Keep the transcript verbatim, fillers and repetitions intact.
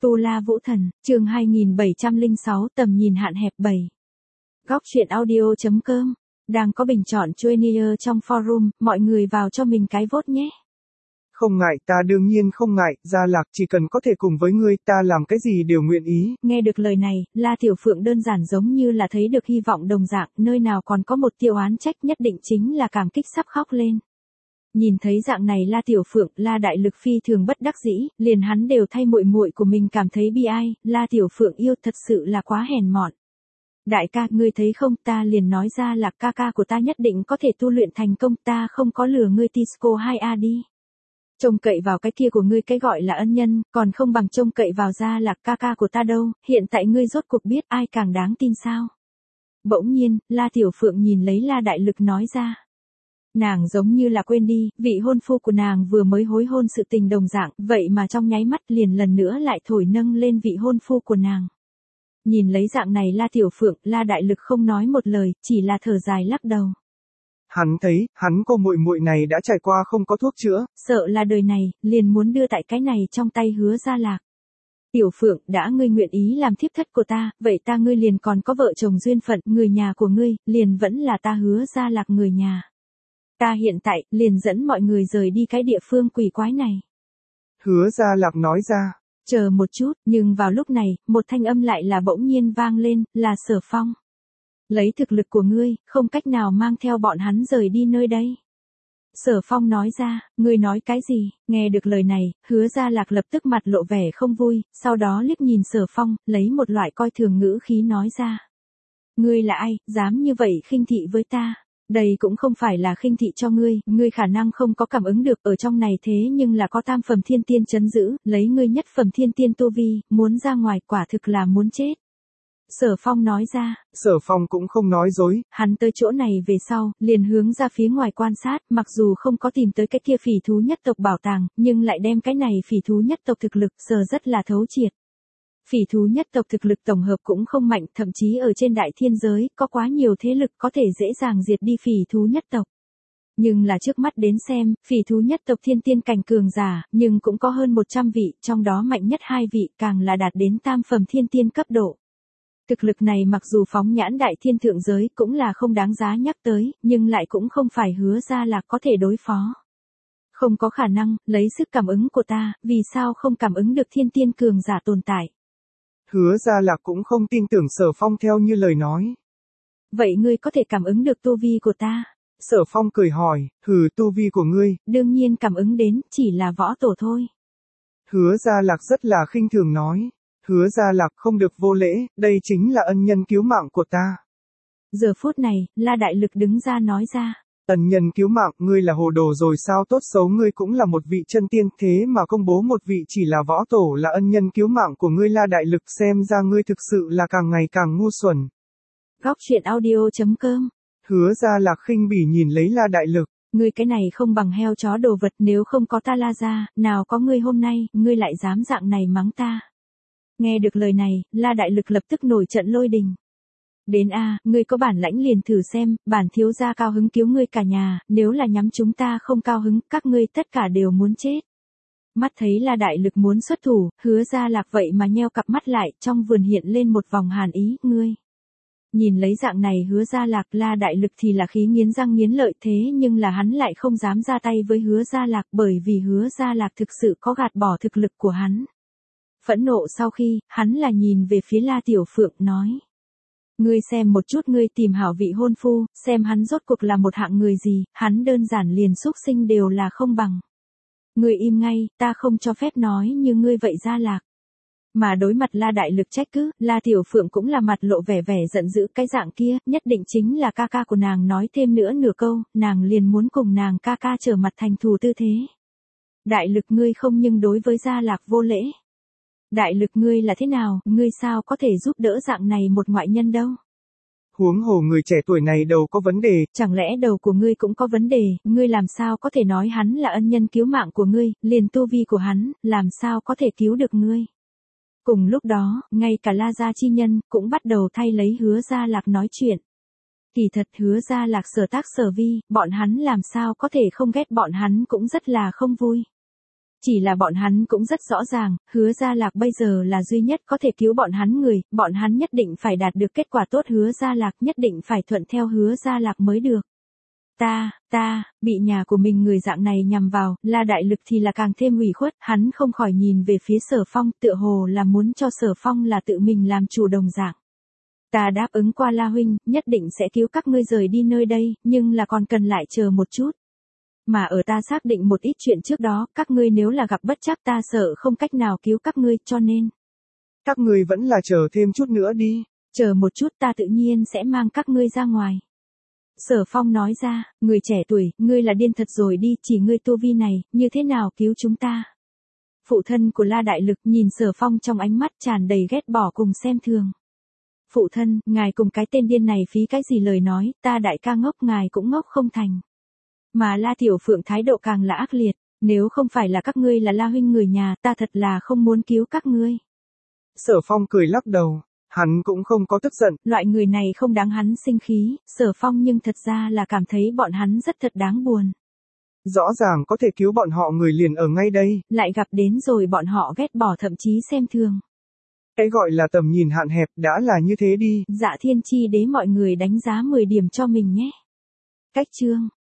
Tu La Vũ Thần, chương hai nghìn bảy trăm lẻ sáu, tầm nhìn hạn hẹp bảy. Góc truyện audio chấm com, đang có bình chọn Junior trong forum, mọi người vào cho mình cái vote nhé. Không ngại, ta đương nhiên không ngại, Gia Lạc chỉ cần có thể cùng với ngươi, ta làm cái gì đều nguyện ý. Nghe được lời này, La Tiểu Phượng đơn giản giống như là thấy được hy vọng đồng dạng, nơi nào còn có một tiêu oán trách nhất định chính là cảm kích sắp khóc lên. Nhìn thấy dạng này La Tiểu Phượng, La Đại Lực phi thường bất đắc dĩ, liền hắn đều thay muội muội của mình cảm thấy bi ai, La Tiểu Phượng yêu thật sự là quá hèn mọn. Đại ca, ngươi thấy không, ta liền nói ra là ca ca của ta nhất định có thể tu luyện thành công, ta không có lừa ngươi Tisco hai a đi. Trông cậy vào cái kia của ngươi cái gọi là ân nhân, còn không bằng trông cậy vào ra là ca ca của ta đâu, hiện tại ngươi rốt cuộc biết ai càng đáng tin sao. Bỗng nhiên, La Tiểu Phượng nhìn lấy La Đại Lực nói ra. Nàng giống như là quên đi, vị hôn phu của nàng vừa mới hối hôn sự tình đồng dạng, vậy mà trong nháy mắt liền lần nữa lại thổi nâng lên vị hôn phu của nàng. Nhìn lấy dạng này La Tiểu Phượng, La Đại Lực không nói một lời, chỉ là thở dài lắc đầu. Hắn thấy, hắn cô muội muội này đã trải qua không có thuốc chữa. Sợ là đời này, liền muốn đưa tại cái này trong tay Hứa Gia Lạc. Tiểu Phượng, đã ngươi nguyện ý làm thiếp thất của ta, vậy ta ngươi liền còn có vợ chồng duyên phận, người nhà của ngươi, liền vẫn là ta Hứa Gia Lạc người nhà. Ta hiện tại, liền dẫn mọi người rời đi cái địa phương quỷ quái này. Hứa Gia Lạc nói ra. Chờ một chút, nhưng vào lúc này, một thanh âm lại là bỗng nhiên vang lên, là Sở Phong. Lấy thực lực của ngươi, không cách nào mang theo bọn hắn rời đi nơi đây. Sở Phong nói ra, ngươi nói cái gì, nghe được lời này, Hứa Gia Lạc lập tức mặt lộ vẻ không vui, sau đó liếc nhìn Sở Phong, lấy một loại coi thường ngữ khí nói ra. Ngươi là ai, dám như vậy khinh thị với ta? Đây cũng không phải là khinh thị cho ngươi, ngươi khả năng không có cảm ứng được ở trong này thế nhưng là có tam phẩm thiên tiên chấn giữ, lấy ngươi nhất phẩm thiên tiên tu vi, muốn ra ngoài quả thực là muốn chết. Sở Phong nói ra. Sở Phong cũng không nói dối. Hắn tới chỗ này về sau, liền hướng ra phía ngoài quan sát, mặc dù không có tìm tới cái kia phỉ thú nhất tộc bảo tàng, nhưng lại đem cái này phỉ thú nhất tộc thực lực sờ rất là thấu triệt. Phỉ thú nhất tộc thực lực tổng hợp cũng không mạnh, thậm chí ở trên đại thiên giới, có quá nhiều thế lực có thể dễ dàng diệt đi phỉ thú nhất tộc. Nhưng là trước mắt đến xem, phỉ thú nhất tộc thiên tiên cảnh cường giả, nhưng cũng có hơn một trăm vị, trong đó mạnh nhất hai vị, càng là đạt đến tam phẩm thiên tiên cấp độ. Thực lực này mặc dù phóng nhãn đại thiên thượng giới cũng là không đáng giá nhắc tới, nhưng lại cũng không phải Hứa Gia Lạc có thể đối phó. Không có khả năng, lấy sức cảm ứng của ta, vì sao không cảm ứng được thiên tiên cường giả tồn tại. Hứa Gia Lạc cũng không tin tưởng Sở Phong theo như lời nói. Vậy ngươi có thể cảm ứng được tu vi của ta? Sở Phong cười hỏi, hừ, tu vi của ngươi. Đương nhiên cảm ứng đến, chỉ là võ tổ thôi. Hứa Gia Lạc rất là khinh thường nói. Hứa Gia Lạc không được vô lễ, đây chính là ân nhân cứu mạng của ta. Giờ phút này, La Đại Lực đứng ra nói ra. Ân nhân cứu mạng, ngươi là hồ đồ rồi sao, tốt xấu ngươi cũng là một vị chân tiên, thế mà công bố một vị chỉ là võ tổ là ân nhân cứu mạng của ngươi. La Đại Lực, xem ra ngươi thực sự là càng ngày càng ngu xuẩn. Góc truyện audio chấm com. Hứa Gia Lạc khinh bỉ nhìn lấy La Đại Lực. Ngươi cái này không bằng heo chó đồ vật, nếu không có ta La gia, nào có ngươi hôm nay, ngươi lại dám dạng này mắng ta. Nghe được lời này, La Đại Lực lập tức nổi trận lôi đình. Đến a, ngươi có bản lãnh liền thử xem, bản thiếu gia cao hứng cứu ngươi cả nhà, nếu là nhắm chúng ta không cao hứng, các ngươi tất cả đều muốn chết. Mắt thấy La Đại Lực muốn xuất thủ, Hứa Gia Lạc vậy mà nheo cặp mắt lại, trong vườn hiện lên một vòng hàn ý, ngươi. Nhìn lấy dạng này Hứa Gia Lạc, La Đại Lực thì là khí nghiến răng nghiến lợi, thế nhưng là hắn lại không dám ra tay với Hứa Gia Lạc bởi vì Hứa Gia Lạc thực sự có gạt bỏ thực lực của hắn. Phẫn nộ sau khi, hắn là nhìn về phía La Tiểu Phượng nói. Ngươi xem một chút, ngươi tìm hảo vị hôn phu, xem hắn rốt cuộc là một hạng người gì, hắn đơn giản liền xúc sinh đều là không bằng. Ngươi im ngay, ta không cho phép nói như ngươi vậy Gia Lạc. Mà đối mặt La Đại Lực trách cứ, La Tiểu Phượng cũng là mặt lộ vẻ vẻ giận dữ, cái dạng kia, nhất định chính là ca ca của nàng, nói thêm nữa nửa câu, nàng liền muốn cùng nàng ca ca trở mặt thành thù tư thế. Đại Lực, ngươi không nhưng đối với Gia Lạc vô lễ. Đại Lực, ngươi là thế nào, ngươi sao có thể giúp đỡ dạng này một ngoại nhân đâu? Huống hồ người trẻ tuổi này đầu có vấn đề. Chẳng lẽ đầu của ngươi cũng có vấn đề, ngươi làm sao có thể nói hắn là ân nhân cứu mạng của ngươi, liền tu vi của hắn, làm sao có thể cứu được ngươi? Cùng lúc đó, ngay cả La Gia chi nhân, cũng bắt đầu thay lấy Hứa Gia Lạc nói chuyện. Kỳ thật Hứa Gia Lạc sở tác sở vi, bọn hắn làm sao có thể không ghét, bọn hắn cũng rất là không vui. Chỉ là bọn hắn cũng rất rõ ràng, Hứa Gia Lạc bây giờ là duy nhất có thể cứu bọn hắn người, bọn hắn nhất định phải đạt được kết quả tốt, Hứa Gia Lạc nhất định phải thuận theo Hứa Gia Lạc mới được. Ta, ta, bị nhà của mình người dạng này nhằm vào, La Đại Lực thì là càng thêm ủy khuất, hắn không khỏi nhìn về phía Sở Phong, tựa hồ là muốn cho Sở Phong là tự mình làm chủ đồng dạng. Ta đáp ứng qua La huynh, nhất định sẽ cứu các ngươi rời đi nơi đây, nhưng là còn cần lại chờ một chút. Mà ở ta xác định một ít chuyện trước đó, các ngươi nếu là gặp bất trắc ta sợ không cách nào cứu các ngươi, cho nên. Các ngươi vẫn là chờ thêm chút nữa đi. Chờ một chút ta tự nhiên sẽ mang các ngươi ra ngoài. Sở Phong nói ra, người trẻ tuổi, ngươi là điên thật rồi đi, chỉ ngươi tu vi này, như thế nào cứu chúng ta? Phụ thân của La Đại Lực nhìn Sở Phong trong ánh mắt tràn đầy ghét bỏ cùng xem thường. Phụ thân, ngài cùng cái tên điên này phí cái gì lời nói, ta đại ca ngốc ngài cũng ngốc không thành. Mà La Tiểu Phượng thái độ càng là ác liệt, nếu không phải là các ngươi là La huynh người nhà, ta thật là không muốn cứu các ngươi. Sở Phong cười lắc đầu, hắn cũng không có tức giận. Loại người này không đáng hắn sinh khí, Sở Phong nhưng thật ra là cảm thấy bọn hắn rất thật đáng buồn. Rõ ràng có thể cứu bọn họ người liền ở ngay đây. Lại gặp đến rồi bọn họ ghét bỏ thậm chí xem thường. Cái gọi là tầm nhìn hạn hẹp đã là như thế đi. Dạ Thiên Chi Đế mọi người đánh giá mười điểm cho mình nhé. Cách chương